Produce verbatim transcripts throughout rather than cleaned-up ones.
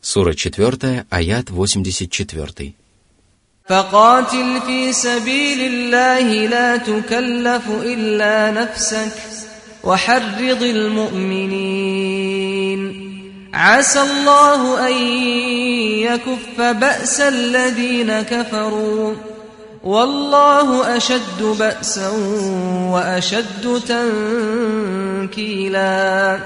Сура четвертая, аят восемьдесят четыре. فقاتل في سبيل الله لا تكلف إلا نفسك وحرض المؤمنين عسى الله أن يكف بأس الذين كفروا والله أشد بأسا وأشد تنكيلا.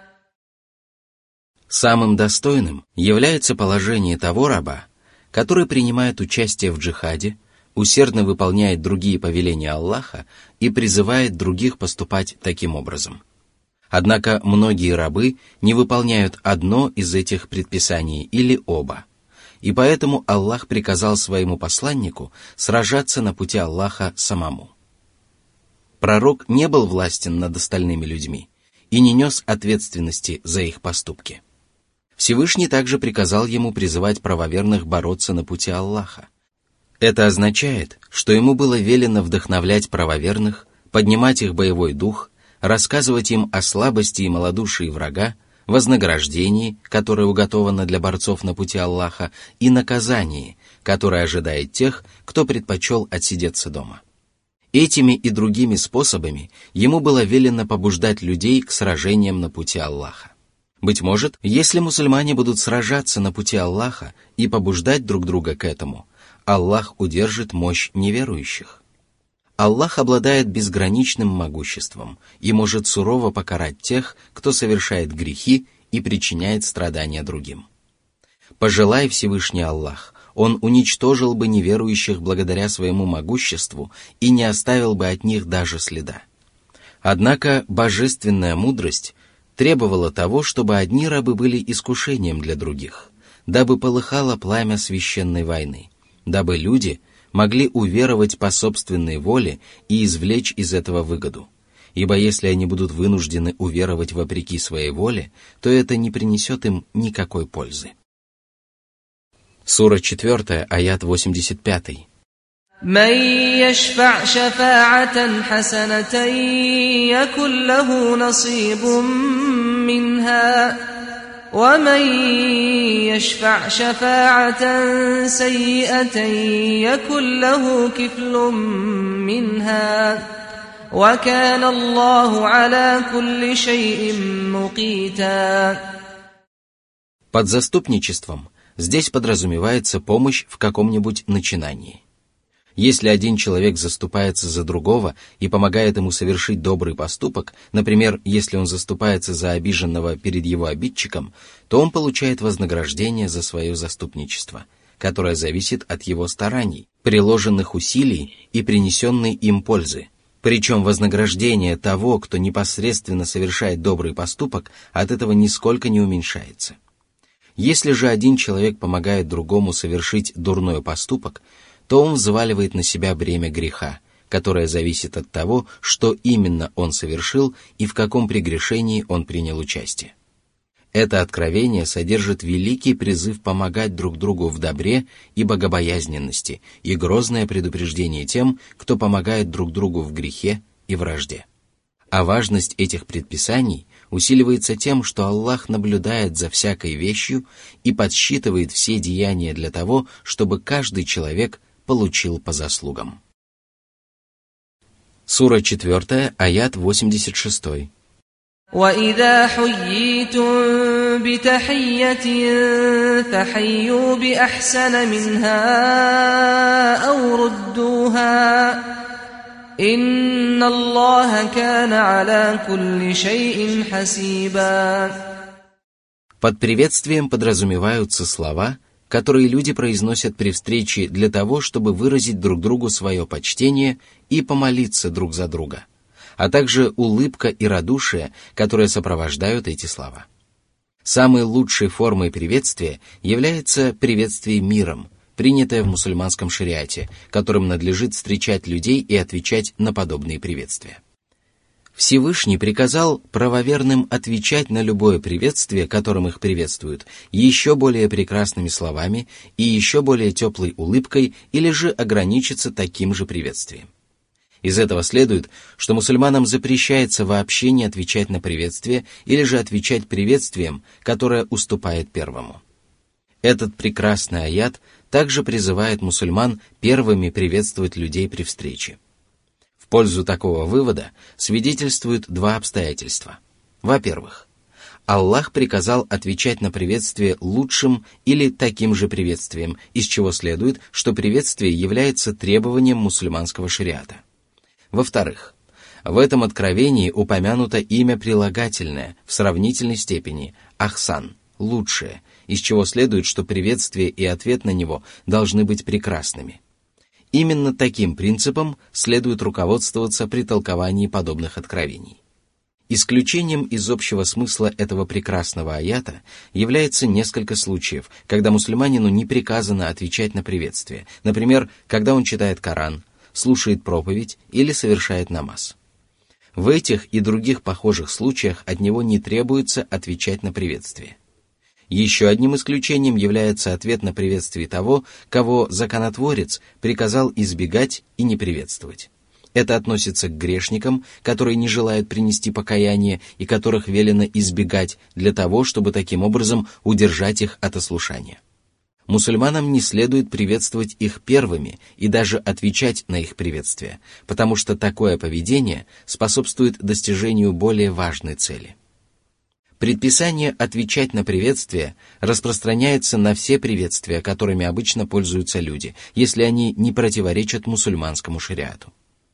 Самым достойным является положение того раба, который принимает участие в джихаде, усердно выполняет другие повеления Аллаха и призывает других поступать таким образом. Однако многие рабы не выполняют одно из этих предписаний или оба, и поэтому Аллах приказал своему посланнику сражаться на пути Аллаха самому. Пророк не был властен над остальными людьми и не нес ответственности за их поступки. Всевышний также приказал ему призывать правоверных бороться на пути Аллаха. Это означает, что ему было велено вдохновлять правоверных, поднимать их боевой дух, рассказывать им о слабости и малодушии врага, вознаграждении, которое уготовано для борцов на пути Аллаха, и наказании, которое ожидает тех, кто предпочел отсидеться дома. Этими и другими способами ему было велено побуждать людей к сражениям на пути Аллаха. Быть может, если мусульмане будут сражаться на пути Аллаха и побуждать друг друга к этому, Аллах удержит мощь неверующих. Аллах обладает безграничным могуществом и может сурово покарать тех, кто совершает грехи и причиняет страдания другим. Пожелай Всевышний Аллах, Он уничтожил бы неверующих благодаря своему могуществу и не оставил бы от них даже следа. Однако божественная мудрость требовала того, чтобы одни рабы были искушением для других, дабы полыхало пламя священной войны, дабы люди могли уверовать по собственной воле и извлечь из этого выгоду. Ибо если они будут вынуждены уверовать вопреки своей воле, то это не принесет им никакой пользы. Сура четвертая, аят восемьдесят пять. من يشفع شفاعة حسنة يكن له نصيب منها ومن يشفع شفاعة سيئة يكن له كفل منها وكان الله على كل شيء مقيتا. Под заступничеством здесь подразумевается помощь в каком-нибудь начинании. Если один человек заступается за другого и помогает ему совершить добрый поступок, например, если он заступается за обиженного перед его обидчиком, то он получает вознаграждение за свое заступничество, которое зависит от его стараний, приложенных усилий и принесенной им пользы. Причем вознаграждение того, кто непосредственно совершает добрый поступок, от этого нисколько не уменьшается. Если же один человек помогает другому совершить дурной поступок, то он взваливает на себя бремя греха, которое зависит от того, что именно он совершил и в каком прегрешении он принял участие. Это откровение содержит великий призыв помогать друг другу в добре и богобоязненности и грозное предупреждение тем, кто помогает друг другу в грехе и вражде. А важность этих предписаний усиливается тем, что Аллах наблюдает за всякой вещью и подсчитывает все деяния для того, чтобы каждый человек получил по заслугам. Сура четвертая, аят восемьдесят шесть. وَإِذَا حُيِّيتُم بِتَحِيَّةٍ فَحَيُّوا بِأَحْسَنَ مِنْهَا أَوْ رُدُّوهَا إِنَّ اللَّهَ كَانَ عَلَى كُلِّ شَيْءٍ حَسِيبًا. Под приветствием подразумеваются слова, которые люди произносят при встрече для того, чтобы выразить друг другу свое почтение и помолиться друг за друга, а также улыбка и радушие, которые сопровождают эти слова. Самой лучшей формой приветствия является приветствие миром, принятое в мусульманском шариате, которым надлежит встречать людей и отвечать на подобные приветствия. Всевышний приказал правоверным отвечать на любое приветствие, которым их приветствуют, еще более прекрасными словами и еще более теплой улыбкой, или же ограничиться таким же приветствием. Из этого следует, что мусульманам запрещается вообще не отвечать на приветствие или же отвечать приветствием, которое уступает первому. Этот прекрасный аят также призывает мусульман первыми приветствовать людей при встрече. В пользу такого вывода свидетельствуют два обстоятельства. Во-первых, Аллах приказал отвечать на приветствие лучшим или таким же приветствием, из чего следует, что приветствие является требованием мусульманского шариата. Во-вторых, в этом откровении упомянуто имя прилагательное в сравнительной степени «ахсан» — «лучшее», из чего следует, что приветствие и ответ на него должны быть прекрасными. Именно таким принципом следует руководствоваться при толковании подобных откровений. Исключением из общего смысла этого прекрасного аята является несколько случаев, когда мусульманину не приказано отвечать на приветствие, например, когда он читает Коран, слушает проповедь или совершает намаз. В этих и других похожих случаях от него не требуется отвечать на приветствие. Еще одним исключением является ответ на приветствие того, кого законотворец приказал избегать и не приветствовать. Это относится к грешникам, которые не желают принести покаяние и которых велено избегать для того, чтобы таким образом удержать их от ослушания. Мусульманам не следует приветствовать их первыми и даже отвечать на их приветствие, потому что такое поведение способствует достижению более важной цели. Предписание отвечать на приветствие распространяется на все приветствия, которыми обычно пользуются люди, если они не противоречат мусульманскому шариату.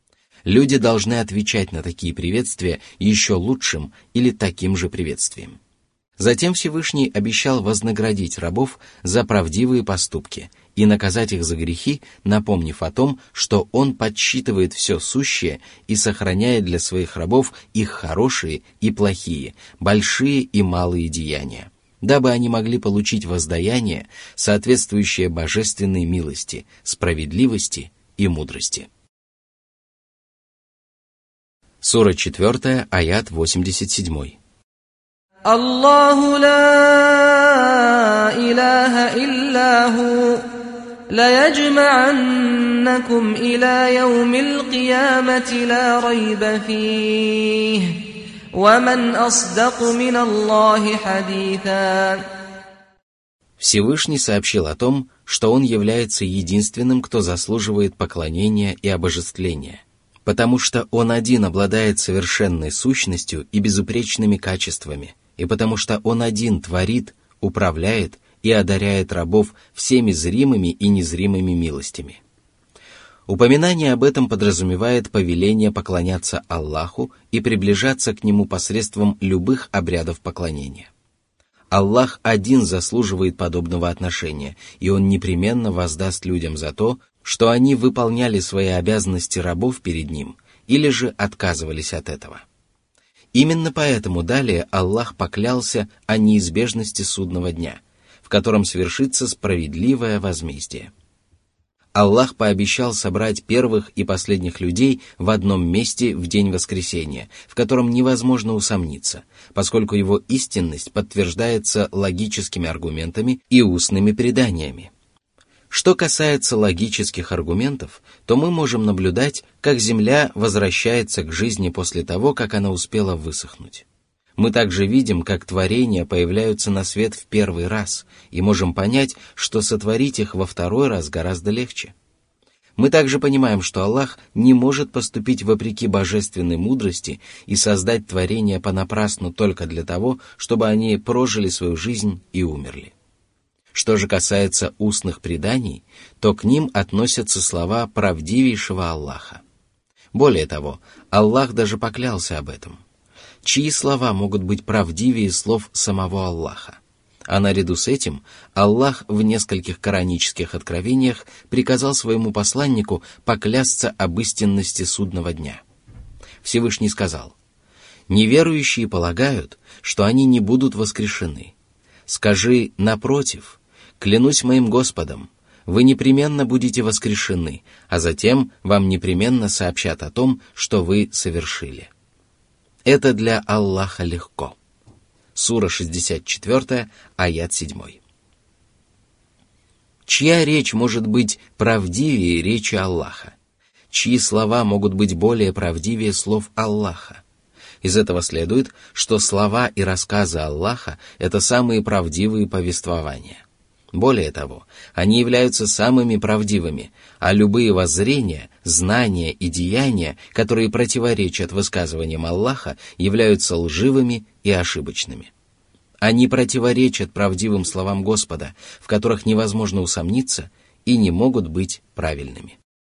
Люди должны отвечать на такие приветствия еще лучшим или таким же приветствием. Затем Всевышний обещал вознаградить рабов за правдивые поступки и наказать их за грехи, напомнив о том, что Он подсчитывает все сущее и сохраняет для своих рабов их хорошие и плохие, большие и малые деяния, дабы они могли получить воздаяние, соответствующее божественной милости, справедливости и мудрости. Сура четвёртая, аят восемьдесят семь. Аллаху ла илаха иллаху лаяджма'аннакум иля яумил киямати ла райба фих ва ман асдаку мин Аллахи хадитha. Всевышний сообщил о том, что Он является единственным, кто заслуживает поклонения и обожествления, потому что Он один обладает совершенной сущностью и безупречными качествами, и потому что Он один творит, управляет и одаряет рабов всеми зримыми и незримыми милостями. Упоминание об этом подразумевает повеление поклоняться Аллаху и приближаться к Нему посредством любых обрядов поклонения. Аллах один заслуживает подобного отношения, и Он непременно воздаст людям за то, что они выполняли свои обязанности рабов перед Ним или же отказывались от этого. Именно поэтому далее Аллах поклялся о неизбежности судного дня, в котором свершится справедливое возмездие. Аллах пообещал собрать первых и последних людей в одном месте в день воскресения, в котором невозможно усомниться, поскольку его истинность подтверждается логическими аргументами и устными преданиями. Что касается логических аргументов, то мы можем наблюдать, как Земля возвращается к жизни после того, как она успела высохнуть. Мы также видим, как творения появляются на свет в первый раз, и можем понять, что сотворить их во второй раз гораздо легче. Мы также понимаем, что Аллах не может поступить вопреки божественной мудрости и создать творения понапрасну только для того, чтобы они прожили свою жизнь и умерли. Что же касается устных преданий, то к ним относятся слова правдивейшего Аллаха. Более того, Аллах даже поклялся об этом. Чьи слова могут быть правдивее слов самого Аллаха? А наряду с этим Аллах в нескольких коранических откровениях приказал своему посланнику поклясться об истинности судного дня. Всевышний сказал: «Неверующие полагают, что они не будут воскрешены. Скажи, напротив, клянусь моим Господом, вы непременно будете воскрешены, а затем вам непременно сообщат о том, что вы совершили». Это для Аллаха легко. Сура шестьдесят четыре, аят семь. Чья речь может быть правдивее речи Аллаха? Чьи слова могут быть более правдивее слов Аллаха? Из этого следует, что слова и рассказы Аллаха — это самые правдивые повествования. Более того, они являются самыми правдивыми, а любые воззрения, знания и деяния, которые противоречат высказываниям Аллаха, являются лживыми и ошибочными. Они противоречат правдивым словам Господа, в которых невозможно усомниться, и не могут быть правильными.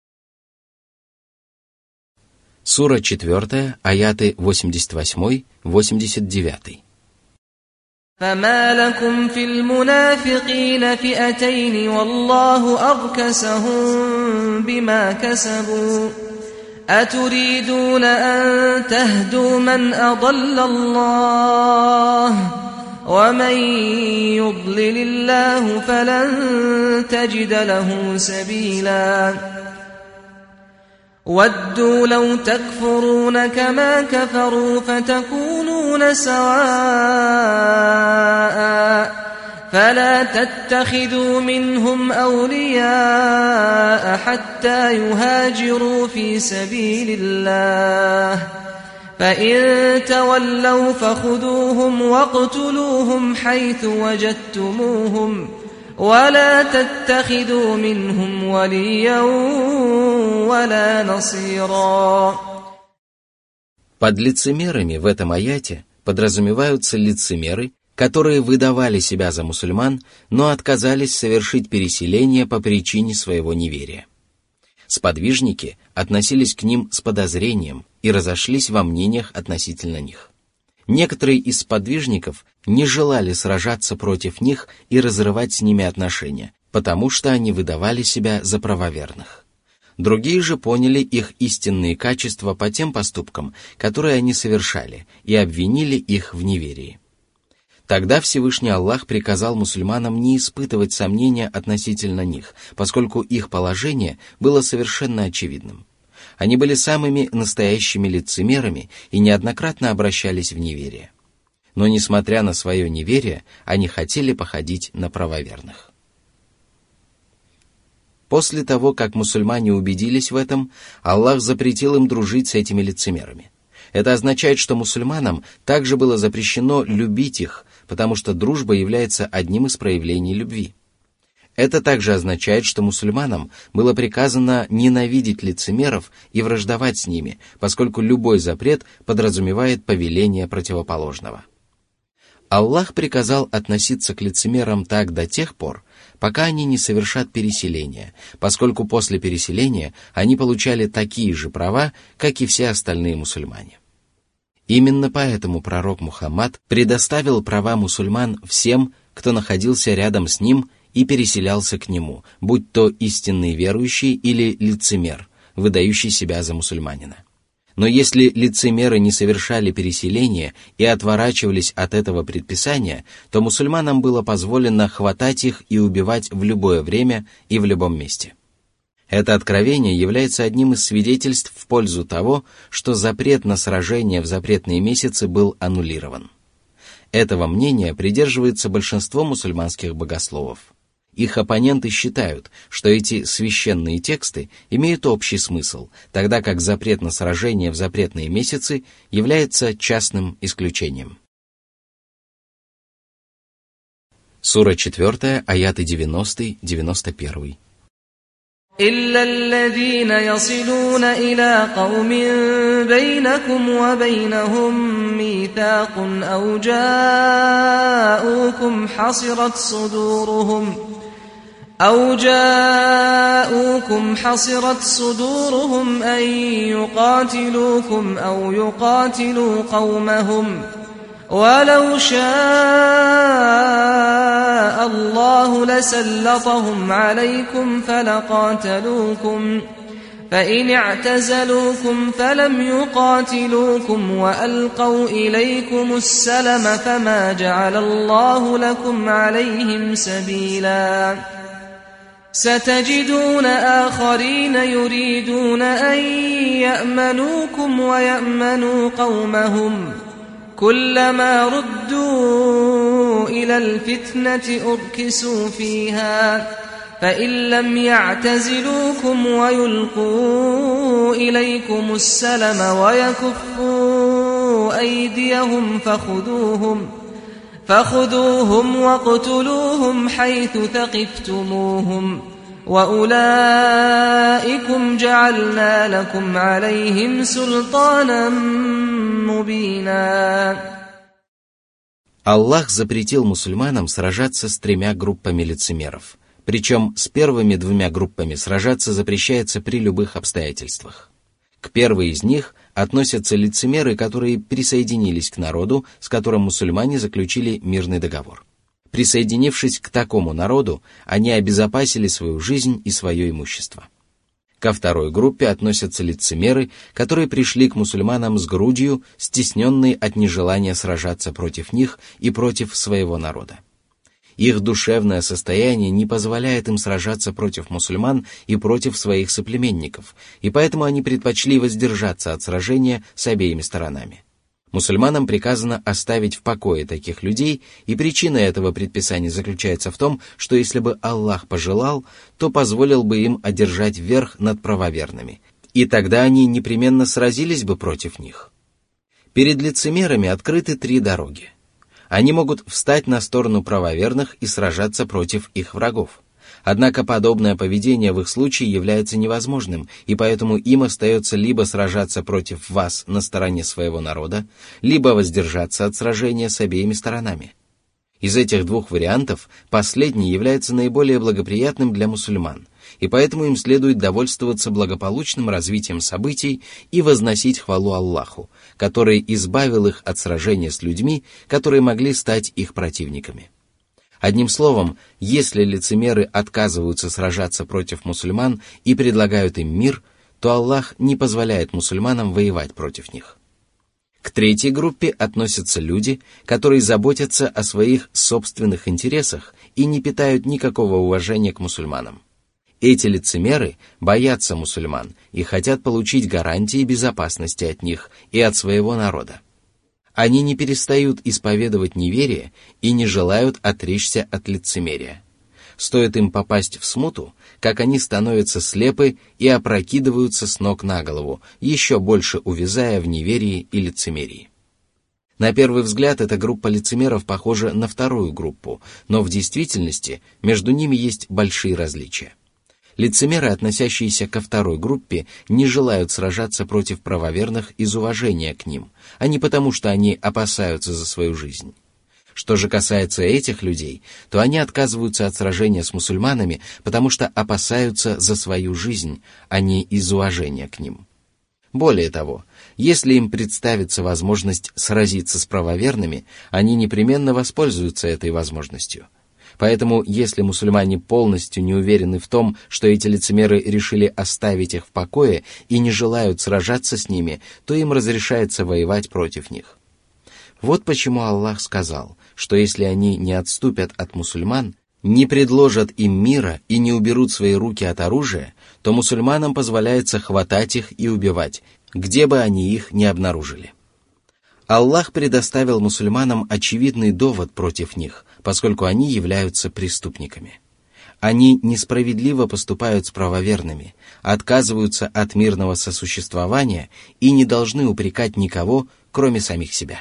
Сура четвёртая, аяты восемьдесят восемь — восемьдесят девять. فما لكم في المنافقين فئتين والله أركسهم بما كسبوا أتريدون أن تهدوا من أضل الله ومن يضلل الله فلن تجد له سبيلا وَدُّوا لَوْ تَكْفُرُونَ كَمَا كَفَرُوا فَتَكُونُونَ سَوَاءً فَلَا تَتَّخِذُوا مِنْهُمْ أَوْلِيَاءَ حَتَّى يُهَاجِرُوا فِي سَبِيلِ اللَّهِ فَإِن تَوَلَّوْا فَخُذُوهُمْ وَاقْتُلُوهُمْ حَيْثُ وَجَدتُّمُوهُمْ وَلَا تَتَّخِذُوا مِنْهُمْ وَلِيًّا وَلَا نَصِيرًا. Под лицемерами в этом аяте подразумеваются лицемеры, которые выдавали себя за мусульман, но отказались совершить переселение по причине своего неверия. Сподвижники относились к ним с подозрением и разошлись во мнениях относительно них. Некоторые из сподвижников не желали сражаться против них и разрывать с ними отношения, потому что они выдавали себя за правоверных. Другие же поняли их истинные качества по тем поступкам, которые они совершали, и обвинили их в неверии. Тогда Всевышний Аллах приказал мусульманам не испытывать сомнения относительно них, поскольку их положение было совершенно очевидным. Они были самыми настоящими лицемерами и неоднократно обращались в неверие. Но, несмотря на свое неверие, они хотели походить на правоверных. После того, как мусульмане убедились в этом, Аллах запретил им дружить с этими лицемерами. Это означает, что мусульманам также было запрещено любить их, потому что дружба является одним из проявлений любви. Это также означает, что мусульманам было приказано ненавидеть лицемеров и враждовать с ними, поскольку любой запрет подразумевает повеление противоположного. Аллах приказал относиться к лицемерам так до тех пор, пока они не совершат переселения, поскольку после переселения они получали такие же права, как и все остальные мусульмане. Именно поэтому пророк Мухаммад предоставил права мусульман всем, кто находился рядом с ним и переселялся к нему, будь то истинный верующий или лицемер, выдающий себя за мусульманина. Но если лицемеры не совершали переселение и отворачивались от этого предписания, то мусульманам было позволено хватать их и убивать в любое время и в любом месте. Это откровение является одним из свидетельств в пользу того, что запрет на сражение в запретные месяцы был аннулирован. Этого мнения придерживается большинство мусульманских богословов. Их оппоненты считают, что эти священные тексты имеют общий смысл, тогда как запрет на сражение в запретные месяцы является частным исключением. Сура четвёртая, аяты девяностый — девяносто один. إِلَّا الَّذِينَ يَصِلُونَ إِلَىٰ قَوْمٍ بَيْنَكُمْ وَبَيْنَهُم مِّيثَاقٌ أَوْ جَاءُوكُمْ حَصِرَتْ صُدُورُهُمْ أَوْ جَاءُوكُمْ حَصِرَتْ صُدُورُهُمْ أَن يُقَاتِلُوكُمْ أَوْ يُقَاتِلُوا قَوْمَهُمْ وَلَوْ شَاءَ اللَّهُ لَسَلَّطَهُمْ عَلَيْكُمْ فَلَقَاتَلُوكُمْ فَإِنِ اعْتَزَلُوكُمْ فَلَمْ يُقَاتِلُوكُمْ وَأَلْقَوْا إِلَيْكُمُ السَّلَمَ فَمَا جَعَلَ اللَّهُ لَكُمْ عَلَيْهِمْ سَبِيلًا ستجدون آخرين يريدون أن يأمنوكم ويأمنوا قومهم كلما ردوا إلى الفتنة أركسوا فيها فإن لم يعتزلوكم ويلقوا إليكم السلم ويكفوا أيديهم فخذوهم فخذوهم واقتلوهم حيث ثقفتموهم وأولئكم جعلنا لكم عليهم سلطانا مبينا. Аллах запретил мусульманам сражаться с тремя группами лицемеров, причем с первыми двумя группами сражаться запрещается при любых обстоятельствах. К первой из них относятся лицемеры, которые присоединились к народу, с которым мусульмане заключили мирный договор. Присоединившись к такому народу, они обезопасили свою жизнь и свое имущество. Ко второй группе относятся лицемеры, которые пришли к мусульманам с грудью, стесненные от нежелания сражаться против них и против своего народа. Их душевное состояние не позволяет им сражаться против мусульман и против своих соплеменников, и поэтому они предпочли воздержаться от сражения с обеими сторонами. Мусульманам приказано оставить в покое таких людей, и причина этого предписания заключается в том, что если бы Аллах пожелал, то позволил бы им одержать верх над правоверными, и тогда они непременно сразились бы против них. Перед лицемерами открыты три дороги. Они могут встать на сторону правоверных и сражаться против их врагов. Однако подобное поведение в их случае является невозможным, и поэтому им остается либо сражаться против вас на стороне своего народа, либо воздержаться от сражения с обеими сторонами. Из этих двух вариантов последний является наиболее благоприятным для мусульман, и поэтому им следует довольствоваться благополучным развитием событий и возносить хвалу Аллаху, который избавил их от сражения с людьми, которые могли стать их противниками. Одним словом, если лицемеры отказываются сражаться против мусульман и предлагают им мир, то Аллах не позволяет мусульманам воевать против них. К третьей группе относятся люди, которые заботятся о своих собственных интересах и не питают никакого уважения к мусульманам. Эти лицемеры боятся мусульман и хотят получить гарантии безопасности от них и от своего народа. Они не перестают исповедовать неверие и не желают отречься от лицемерия. Стоит им попасть в смуту, как они становятся слепы и опрокидываются с ног на голову, еще больше увязая в неверии и лицемерии. На первый взгляд эта группа лицемеров похожа на вторую группу, но в действительности между ними есть большие различия. Лицемеры, относящиеся ко второй группе, не желают сражаться против правоверных из уважения к ним, а не потому, что они опасаются за свою жизнь. Что же касается этих людей, то они отказываются от сражения с мусульманами, потому что опасаются за свою жизнь, а не из уважения к ним. Более того, если им представится возможность сразиться с правоверными, они непременно воспользуются этой возможностью. Поэтому, если мусульмане полностью не уверены в том, что эти лицемеры решили оставить их в покое и не желают сражаться с ними, то им разрешается воевать против них. Вот почему Аллах сказал, что если они не отступят от мусульман, не предложат им мира и не уберут свои руки от оружия, то мусульманам позволяется хватать их и убивать, где бы они их ни обнаружили. Аллах предоставил мусульманам очевидный довод против них, поскольку они являются преступниками. Они несправедливо поступают с правоверными, отказываются от мирного сосуществования и не должны упрекать никого, кроме самих себя.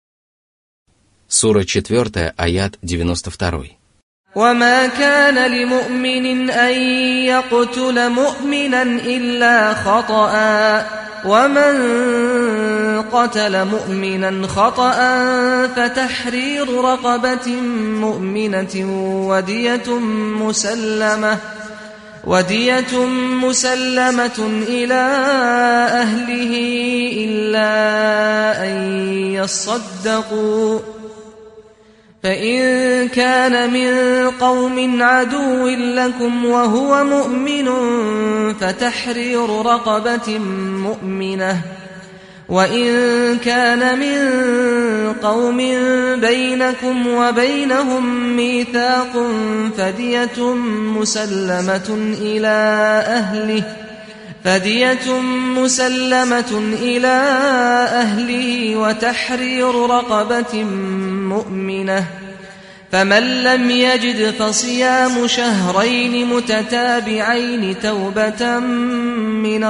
Сура четыре, аят девяносто два. وما كان لمؤمن أن يقتل مؤمنا إلا خطأ ومن قتل مؤمنا خطأ فتحرير رقبة مؤمنة ودية مسلمة ودية مسلمة إلى أهله إلا أن يصدقوا فإن كان من قوم عدو لكم وهو مؤمن فتحرير رقبة مؤمنة وإن كان من قوم بينكم وبينهم ميثاق فدية مسلمة إلى أهله فدية مسلمة إلى أهله وتحرير رقبة مؤمنة فمن لم يجد فصيام شهرين متتابعين توبة من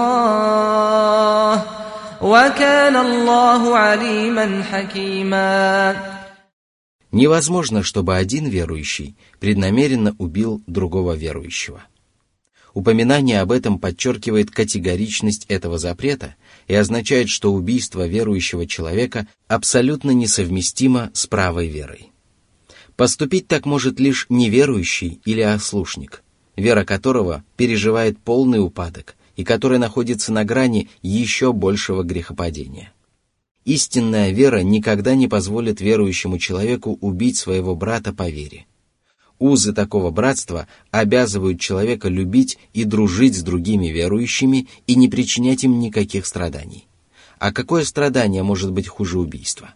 الله وكان الله عليما حكيما. Невозможно, чтобы один верующий преднамеренно убил другого верующего. Упоминание об этом подчеркивает категоричность этого запрета и означает, что убийство верующего человека абсолютно несовместимо с правой верой. Поступить так может лишь неверующий или ослушник, вера которого переживает полный упадок и который находится на грани еще большего грехопадения. Истинная вера никогда не позволит верующему человеку убить своего брата по вере. Узы такого братства обязывают человека любить и дружить с другими верующими и не причинять им никаких страданий. А какое страдание может быть хуже убийства?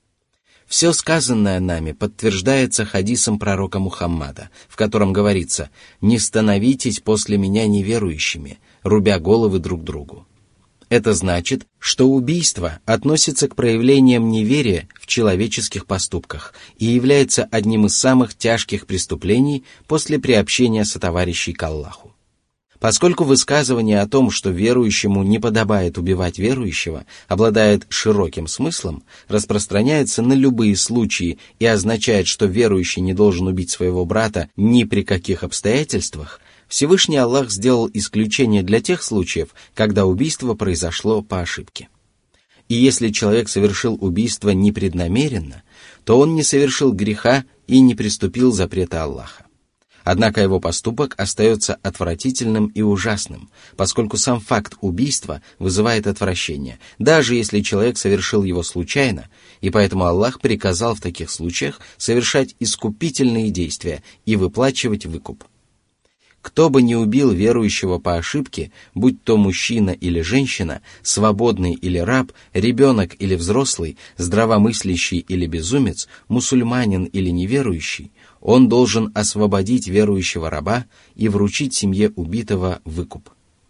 Все сказанное нами подтверждается хадисом пророка Мухаммада, в котором говорится: «Не становитесь после меня неверующими, рубя головы друг другу». Это значит, что убийство относится к проявлениям неверия в человеческих поступках и является одним из самых тяжких преступлений после приобщения сотоварищей к Аллаху. Поскольку высказывание о том, что верующему не подобает убивать верующего, обладает широким смыслом, распространяется на любые случаи и означает, что верующий не должен убить своего брата ни при каких обстоятельствах, Всевышний Аллах сделал исключение для тех случаев, когда убийство произошло по ошибке. И если человек совершил убийство непреднамеренно, то он не совершил греха и не приступил запрета Аллаха. Однако его поступок остается отвратительным и ужасным, поскольку сам факт убийства вызывает отвращение, даже если человек совершил его случайно, и поэтому Аллах приказал в таких случаях совершать искупительные действия и выплачивать выкуп. Кто бы ни убил верующего по ошибке, будь то мужчина или женщина, свободный или раб, ребенок или взрослый, здравомыслящий или безумец, мусульманин или неверующий, он должен освободить верующего раба и вручить семье убитого выкуп.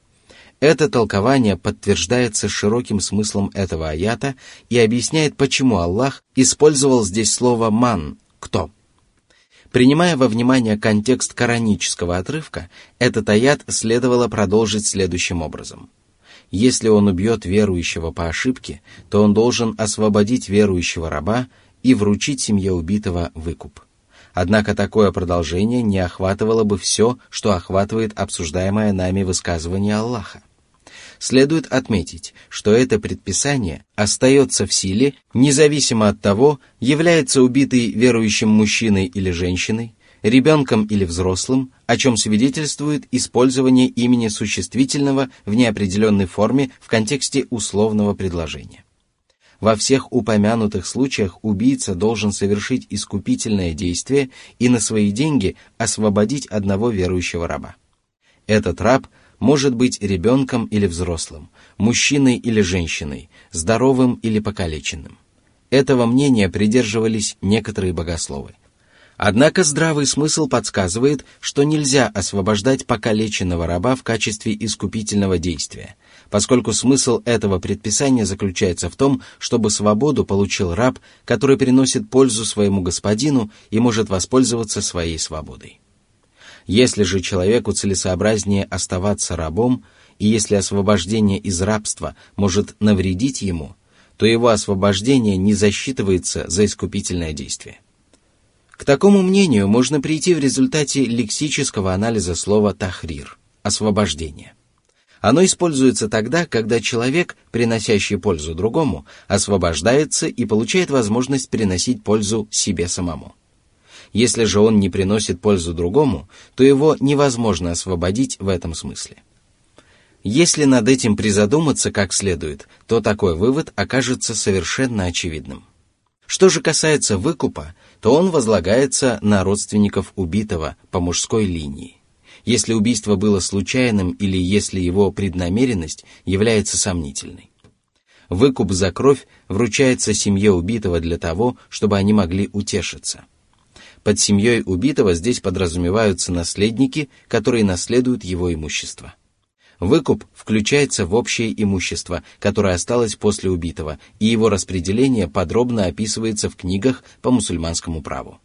Это толкование подтверждается широким смыслом этого аята и объясняет, почему Аллах использовал здесь слово «ман» — «кто». Принимая во внимание контекст коранического отрывка, этот аят следовало продолжить следующим образом. Если он убьет верующего по ошибке, то он должен освободить верующего раба и вручить семье убитого выкуп. Однако такое продолжение не охватывало бы все, что охватывает обсуждаемое нами высказывание Аллаха. Следует отметить, что это предписание остается в силе, независимо от того, является убитый верующим мужчиной или женщиной, ребенком или взрослым, о чем свидетельствует использование имени существительного в неопределенной форме в контексте условного предложения. Во всех упомянутых случаях убийца должен совершить искупительное действие и на свои деньги освободить одного верующего раба. Этот раб может быть ребенком или взрослым, мужчиной или женщиной, здоровым или покалеченным. Этого мнения придерживались некоторые богословы. Однако здравый смысл подсказывает, что нельзя освобождать покалеченного раба в качестве искупительного действия, поскольку смысл этого предписания заключается в том, чтобы свободу получил раб, который приносит пользу своему господину и может воспользоваться своей свободой. Если же человеку целесообразнее оставаться рабом, и если освобождение из рабства может навредить ему, то его освобождение не засчитывается за искупительное действие. К такому мнению можно прийти в результате лексического анализа слова «тахрир» — «освобождение». Оно используется тогда, когда человек, приносящий пользу другому, освобождается и получает возможность приносить пользу себе самому. Если же он не приносит пользу другому, то его невозможно освободить в этом смысле. Если над этим призадуматься как следует, то такой вывод окажется совершенно очевидным. Что же касается выкупа, то он возлагается на родственников убитого по мужской линии, если убийство было случайным или если его преднамеренность является сомнительной. Выкуп за кровь вручается семье убитого для того, чтобы они могли утешиться. Под семьей убитого здесь подразумеваются наследники, которые наследуют его имущество. Выкуп включается в общее имущество, которое осталось после убитого, и его распределение подробно описывается в книгах по мусульманскому праву.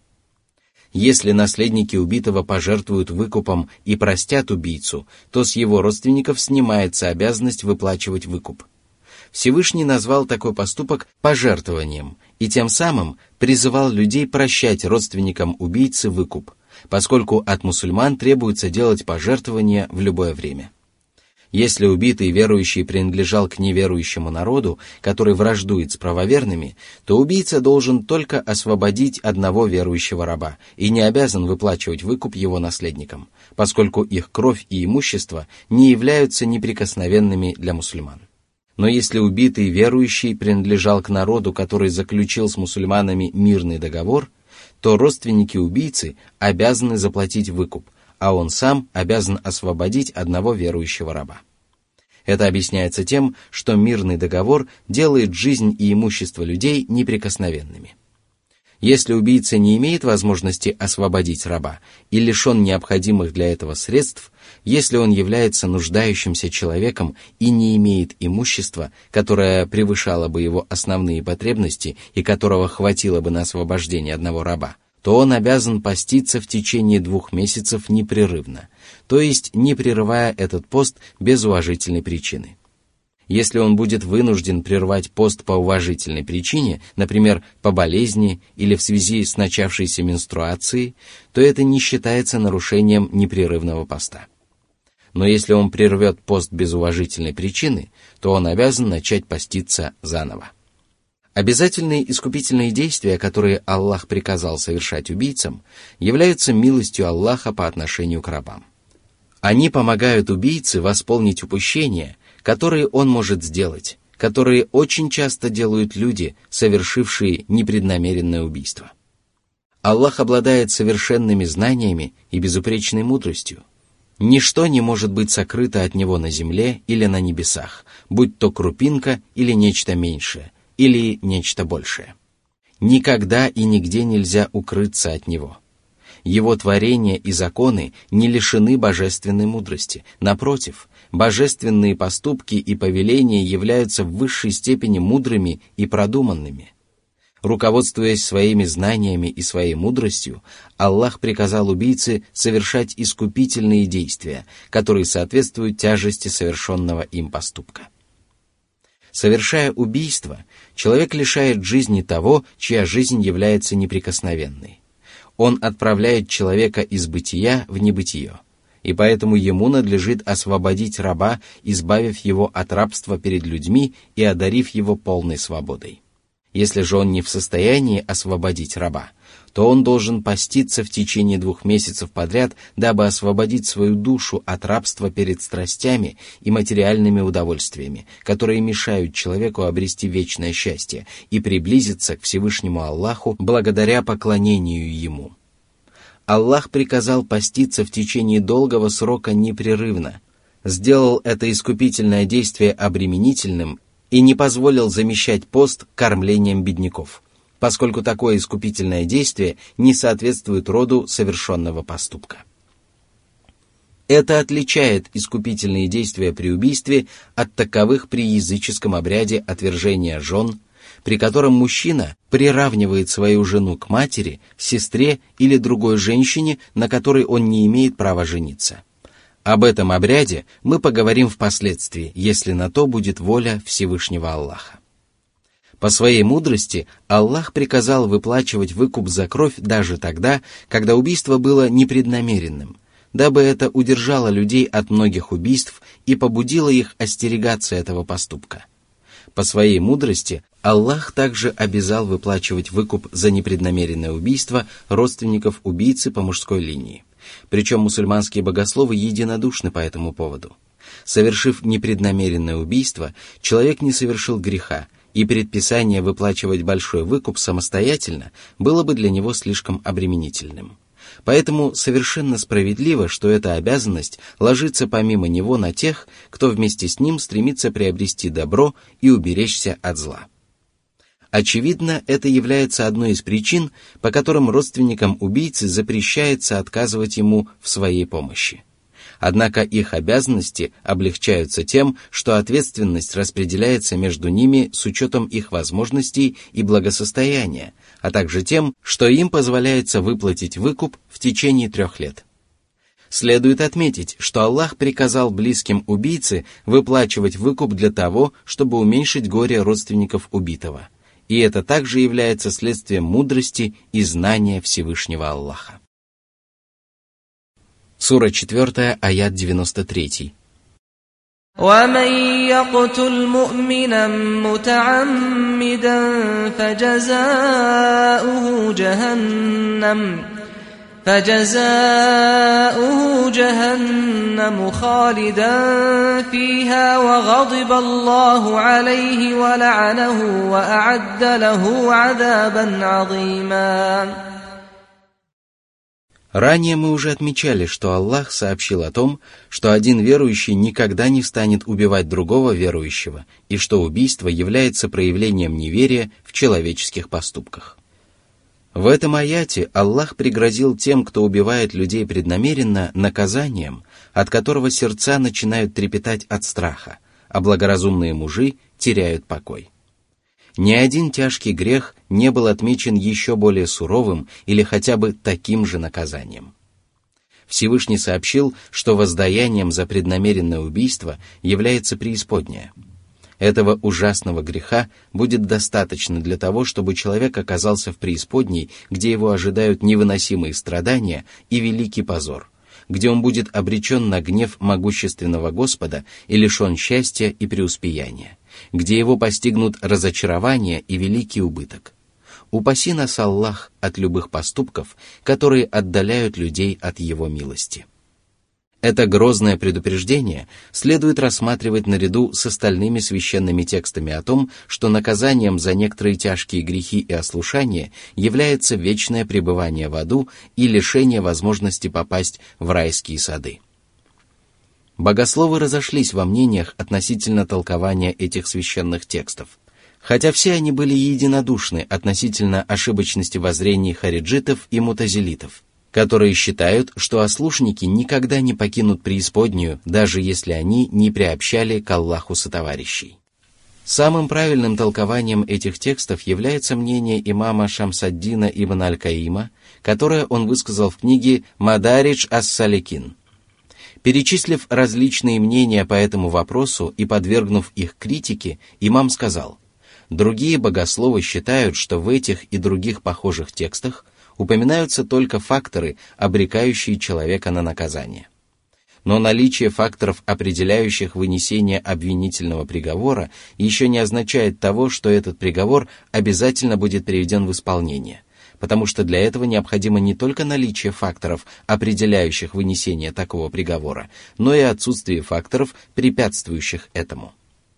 Если наследники убитого пожертвуют выкупом и простят убийцу, то с его родственников снимается обязанность выплачивать выкуп. Всевышний назвал такой поступок пожертвованием и тем самым призывал людей прощать родственникам убийцы выкуп, поскольку от мусульман требуется делать пожертвования в любое время. Если убитый верующий принадлежал к неверующему народу, который враждует с правоверными, то убийца должен только освободить одного верующего раба и не обязан выплачивать выкуп его наследникам, поскольку их кровь и имущество не являются неприкосновенными для мусульман. Но если убитый верующий принадлежал к народу, который заключил с мусульманами мирный договор, то родственники убийцы обязаны заплатить выкуп, а он сам обязан освободить одного верующего раба. Это объясняется тем, что мирный договор делает жизнь и имущество людей неприкосновенными. Если убийца не имеет возможности освободить раба и лишен необходимых для этого средств, если он является нуждающимся человеком и не имеет имущества, которое превышало бы его основные потребности и которого хватило бы на освобождение одного раба, то он обязан поститься в течение двух месяцев непрерывно, то есть не прерывая этот пост без уважительной причины. Если он будет вынужден прервать пост по уважительной причине, например, по болезни или в связи с начавшейся менструацией, то это не считается нарушением непрерывного поста. Но если он прервет пост без уважительной причины, то он обязан начать поститься заново. Обязательные искупительные действия, которые Аллах приказал совершать убийцам, являются милостью Аллаха по отношению к рабам. Они помогают убийце восполнить упущения, которые он может сделать, которые очень часто делают люди, совершившие непреднамеренное убийство. Аллах обладает совершенными знаниями и безупречной мудростью. Ничто не может быть сокрыто от Него на земле или на небесах, будь то крупинка или нечто меньшее, или нечто большее. Никогда и нигде нельзя укрыться от Него. Его творения и законы не лишены божественной мудрости. Напротив, божественные поступки и повеления являются в высшей степени мудрыми и продуманными. Руководствуясь своими знаниями и своей мудростью, Аллах приказал убийце совершать искупительные действия, которые соответствуют тяжести совершенного им поступка. Совершая убийство, человек лишает жизни того, чья жизнь является неприкосновенной. Он отправляет человека из бытия в небытие, и поэтому ему надлежит освободить раба, избавив его от рабства перед людьми и одарив его полной свободой. Если же он не в состоянии освободить раба, то он должен поститься в течение двух месяцев подряд, дабы освободить свою душу от рабства перед страстями и материальными удовольствиями, которые мешают человеку обрести вечное счастье и приблизиться к Всевышнему Аллаху благодаря поклонению Ему. Аллах приказал поститься в течение долгого срока непрерывно, сделал это искупительное действие обременительным и не позволил замещать пост кормлением бедняков, поскольку такое искупительное действие не соответствует роду совершенного поступка. Это отличает искупительные действия при убийстве от таковых при языческом обряде отвержения жен, при котором мужчина приравнивает свою жену к матери, сестре или другой женщине, на которой он не имеет права жениться. Об этом обряде мы поговорим впоследствии, если на то будет воля Всевышнего Аллаха. По своей мудрости Аллах приказал выплачивать выкуп за кровь даже тогда, когда убийство было непреднамеренным, дабы это удержало людей от многих убийств и побудило их остерегаться этого поступка. По своей мудрости Аллах также обязал выплачивать выкуп за непреднамеренное убийство родственников убийцы по мужской линии. Причем мусульманские богословы единодушны по этому поводу. Совершив непреднамеренное убийство, человек не совершил греха, и предписание выплачивать большой выкуп самостоятельно было бы для него слишком обременительным. Поэтому совершенно справедливо, что эта обязанность ложится помимо него на тех, кто вместе с ним стремится приобрести добро и уберечься от зла. Очевидно, это является одной из причин, по которым родственникам убийцы запрещается отказывать ему в своей помощи. Однако их обязанности облегчаются тем, что ответственность распределяется между ними с учетом их возможностей и благосостояния, а также тем, что им позволяется выплатить выкуп в течение трех лет. Следует отметить, что Аллах приказал близким убийцы выплачивать выкуп для того, чтобы уменьшить горе родственников убитого. И это также является следствием мудрости и знания Всевышнего Аллаха. Сура четвёртая, аят девяносто три. وَمَنْ يَقْتُلْ مُؤْمِنًا مُتَعَمِّدًا فَجَزَاؤُهُ جَهَنَّمُ فَجَزَاؤُهُ جَهَنَّمُ خَالِدًا فِيهَا وَغَضِبَ اللَّهُ عَلَيْهِ وَلَعَنَهُ وَأَعَدَّ لَهُ عَذَابًا عَظِيمًا. Ранее мы уже отмечали, что Аллах сообщил о том, что один верующий никогда не станет убивать другого верующего, и что убийство является проявлением неверия в человеческих поступках. В этом аяте Аллах пригрозил тем, кто убивает людей преднамеренно, наказанием, от которого сердца начинают трепетать от страха, а благоразумные мужи теряют покой. Ни один тяжкий грех не был отмечен еще более суровым или хотя бы таким же наказанием. Всевышний сообщил, что воздаянием за преднамеренное убийство является преисподняя. Этого ужасного греха будет достаточно для того, чтобы человек оказался в преисподней, где его ожидают невыносимые страдания и великий позор, где он будет обречен на гнев могущественного Господа и лишен счастья и преуспеяния, где его постигнут разочарование и великий убыток. Упаси нас, Аллах, от любых поступков, которые отдаляют людей от Его милости. Это грозное предупреждение следует рассматривать наряду с остальными священными текстами о том, что наказанием за некоторые тяжкие грехи и ослушания является вечное пребывание в аду и лишение возможности попасть в райские сады. Богословы разошлись во мнениях относительно толкования этих священных текстов, хотя все они были единодушны относительно ошибочности воззрений хариджитов и мутазилитов, которые считают, что ослушники никогда не покинут преисподнюю, даже если они не приобщали к Аллаху сотоварищей. Самым правильным толкованием этих текстов является мнение имама Шамсаддина ибн Аль-Каима, которое он высказал в книге «Мадаридж ас-Саликин». Перечислив различные мнения по этому вопросу и подвергнув их критике, имам сказал: другие богословы считают, что в этих и других похожих текстах упоминаются только факторы, обрекающие человека на наказание. Но наличие факторов, определяющих вынесение обвинительного приговора, еще не означает того, что этот приговор обязательно будет приведен в исполнение, потому что для этого необходимо не только наличие факторов, определяющих вынесение такого приговора, но и отсутствие факторов, препятствующих этому.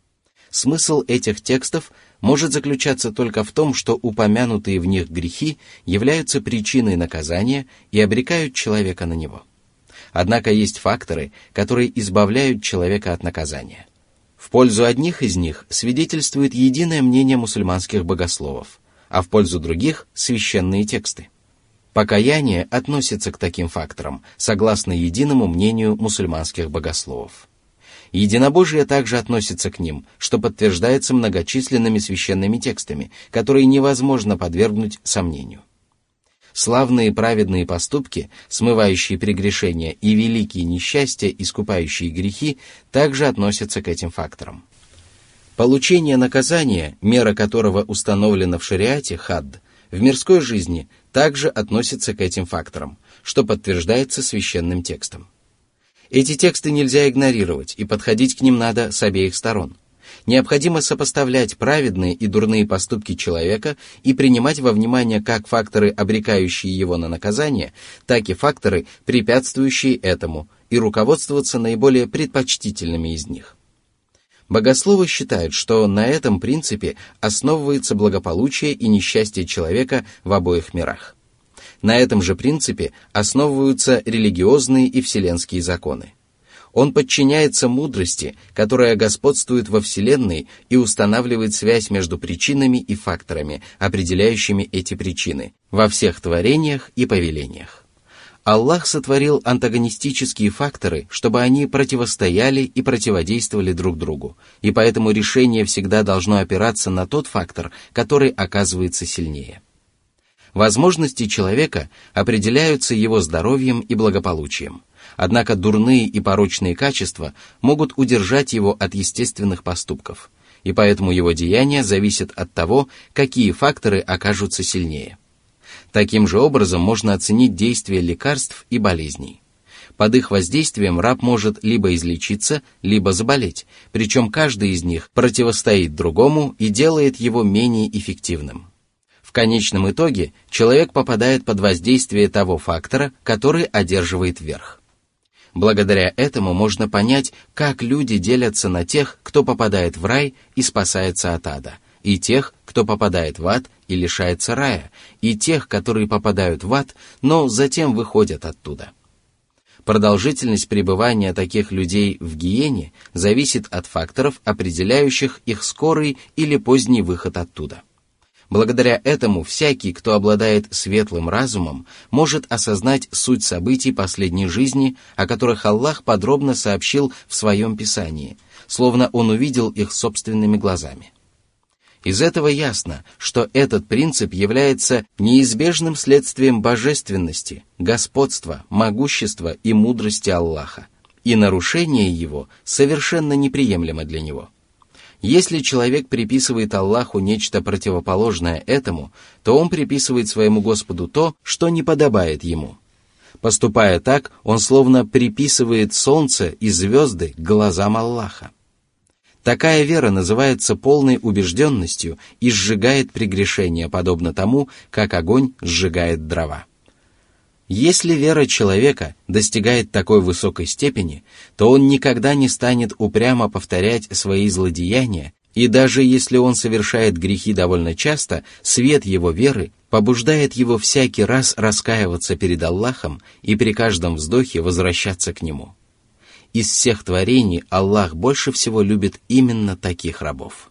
Смысл этих текстов может заключаться только в том, что упомянутые в них грехи являются причиной наказания и обрекают человека на него. Однако есть факторы, которые избавляют человека от наказания. В пользу одних из них свидетельствует единое мнение мусульманских богословов, а в пользу других – священные тексты. Покаяние относится к таким факторам, согласно единому мнению мусульманских богословов. Единобожие также относится к ним, что подтверждается многочисленными священными текстами, которые невозможно подвергнуть сомнению. Славные праведные поступки, смывающие прегрешения, и великие несчастья, искупающие грехи, также относятся к этим факторам. Получение наказания, мера которого установлена в шариате, хадд, в мирской жизни также относится к этим факторам, что подтверждается священным текстом. Эти тексты нельзя игнорировать, и подходить к ним надо с обеих сторон. Необходимо сопоставлять праведные и дурные поступки человека и принимать во внимание как факторы, обрекающие его на наказание, так и факторы, препятствующие этому, и руководствоваться наиболее предпочтительными из них. Богословы считают, что на этом принципе основывается благополучие и несчастье человека в обоих мирах. На этом же принципе основываются религиозные и вселенские законы. Он подчиняется мудрости, которая господствует во Вселенной и устанавливает связь между причинами и факторами, определяющими эти причины, во всех творениях и повелениях. Аллах сотворил антагонистические факторы, чтобы они противостояли и противодействовали друг другу, и поэтому решение всегда должно опираться на тот фактор, который оказывается сильнее. Возможности человека определяются его здоровьем и благополучием, Однако дурные и порочные качества могут удержать его от естественных поступков, и поэтому его деяния зависят от того, какие факторы окажутся сильнее. Таким же образом можно оценить действие лекарств и болезней. Под их воздействием раб может либо излечиться, либо заболеть, причем каждый из них противостоит другому и делает его менее эффективным. В конечном итоге человек попадает под воздействие того фактора, который одерживает верх. Благодаря этому можно понять, как люди делятся на тех, кто попадает в рай и спасается от ада, и тех, кто попадает в ад и лишается рая, и тех, которые попадают в ад, но затем выходят оттуда. Продолжительность пребывания таких людей в гиене зависит от факторов, определяющих их скорый или поздний выход оттуда. Благодаря этому всякий, кто обладает светлым разумом, может осознать суть событий последней жизни, о которых Аллах подробно сообщил в своем Писании, словно он увидел их собственными глазами. Из этого ясно, что этот принцип является неизбежным следствием божественности, господства, могущества и мудрости Аллаха, и нарушение его совершенно неприемлемо для него. Если человек приписывает Аллаху нечто противоположное этому, то он приписывает своему Господу то, что не подобает ему. Поступая так, он словно приписывает солнце и звезды к глазам Аллаха. Такая вера называется полной убежденностью и сжигает прегрешения, подобно тому, как огонь сжигает дрова. Если вера человека достигает такой высокой степени, то он никогда не станет упрямо повторять свои злодеяния, и даже если он совершает грехи довольно часто, свет его веры побуждает его всякий раз раскаиваться перед Аллахом и при каждом вздохе возвращаться к Нему. Из всех творений Аллах больше всего любит именно таких рабов.